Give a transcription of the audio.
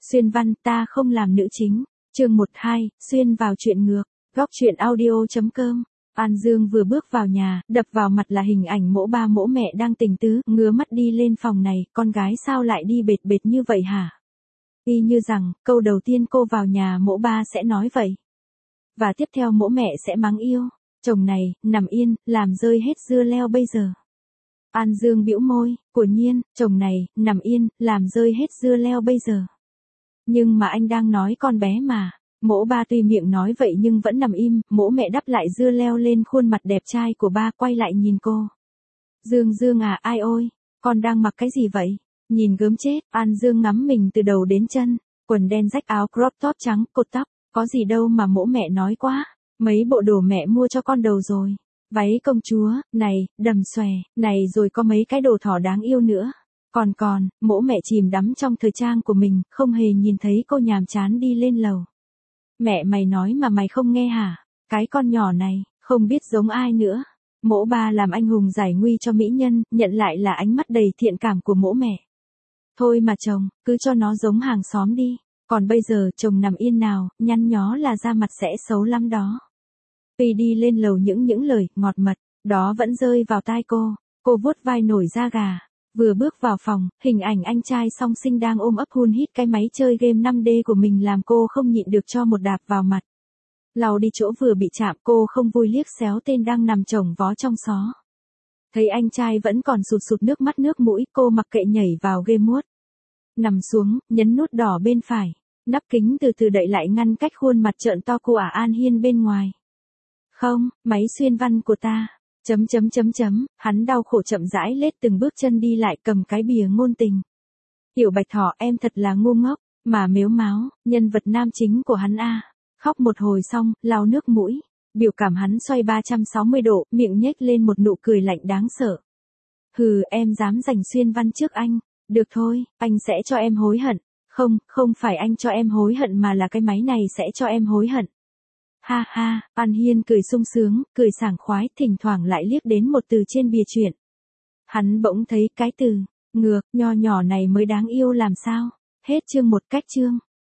Xuyên văn, ta không làm nữ chính. Chương 12, xuyên vào chuyện ngược. Góc truyện audio.com. An Dương vừa bước vào nhà, đập vào mặt là hình ảnh mỗ ba mỗ mẹ đang tình tứ, ngứa mắt đi lên phòng này, con gái sao lại đi bệt bệt như vậy hả? Y như rằng, câu đầu tiên cô vào nhà mỗ ba sẽ nói vậy. Và tiếp theo mỗ mẹ sẽ mắng yêu. Chồng này, nằm yên, làm rơi hết dưa leo bây giờ. An Dương bĩu môi, của nhiên, chồng này, nằm yên, làm rơi hết dưa leo bây giờ. Nhưng mà anh đang nói con bé mà. Mỗ ba tuy miệng nói vậy nhưng vẫn nằm im, mỗ mẹ đắp lại dưa leo lên khuôn mặt đẹp trai của ba, quay lại nhìn cô. Dương à, ai ôi, con đang mặc cái gì vậy? Nhìn gớm chết. An Dương ngắm mình từ đầu đến chân, quần đen rách, áo crop top trắng, cột tóc, có gì đâu mà mỗ mẹ nói quá. Mấy bộ đồ mẹ mua cho con đầu rồi. Váy công chúa, này, đầm xòe, này, rồi có mấy cái đồ thỏ đáng yêu nữa. Còn, mỗ mẹ chìm đắm trong thời trang của mình, không hề nhìn thấy cô nhàm chán đi lên lầu. Mẹ mày nói mà mày không nghe hả? Cái con nhỏ này, không biết giống ai nữa. Mỗ ba làm anh hùng giải nguy cho mỹ nhân, nhận lại là ánh mắt đầy thiện cảm của mỗ mẹ. Thôi mà chồng, cứ cho nó giống hàng xóm đi. Còn bây giờ chồng nằm yên nào, nhăn nhó là da mặt sẽ xấu lắm đó. Tuy đi lên lầu những lời ngọt mật, đó vẫn rơi vào tai cô vuốt vai nổi da gà. Vừa bước vào phòng, hình ảnh anh trai song sinh đang ôm ấp hun hít cái máy chơi game 5D của mình làm cô không nhịn được cho một đạp vào mặt. Lau đi chỗ vừa bị chạm, cô không vui liếc xéo tên đang nằm chồng vó trong xó. Thấy anh trai vẫn còn sụt nước mắt nước mũi, cô mặc kệ nhảy vào game mode. Nằm xuống, nhấn nút đỏ bên phải, nắp kính từ từ đậy lại ngăn cách khuôn mặt trợn to của An Hiên bên ngoài. Không, máy xuyên văn của ta. Hắn đau khổ chậm rãi lết từng bước chân đi lại, cầm cái bìa ngôn tình. Tiểu Bạch Thỏ, em thật là ngu ngốc, mà mếu máo, nhân vật nam chính của hắn a. Khóc một hồi xong, lau nước mũi, biểu cảm hắn xoay 360 độ, miệng nhếch lên một nụ cười lạnh đáng sợ. Hừ, em dám giành xuyên văn trước anh, được thôi, anh sẽ cho em hối hận. Không phải anh cho em hối hận mà là cái máy này sẽ cho em hối hận. Ha ha, An Hiên cười sung sướng, cười sảng khoái, thỉnh thoảng lại liếc đến một từ trên bìa truyện. Hắn bỗng thấy cái từ ngược nho nhỏ này mới đáng yêu làm sao. Hết chương 1 cách chương.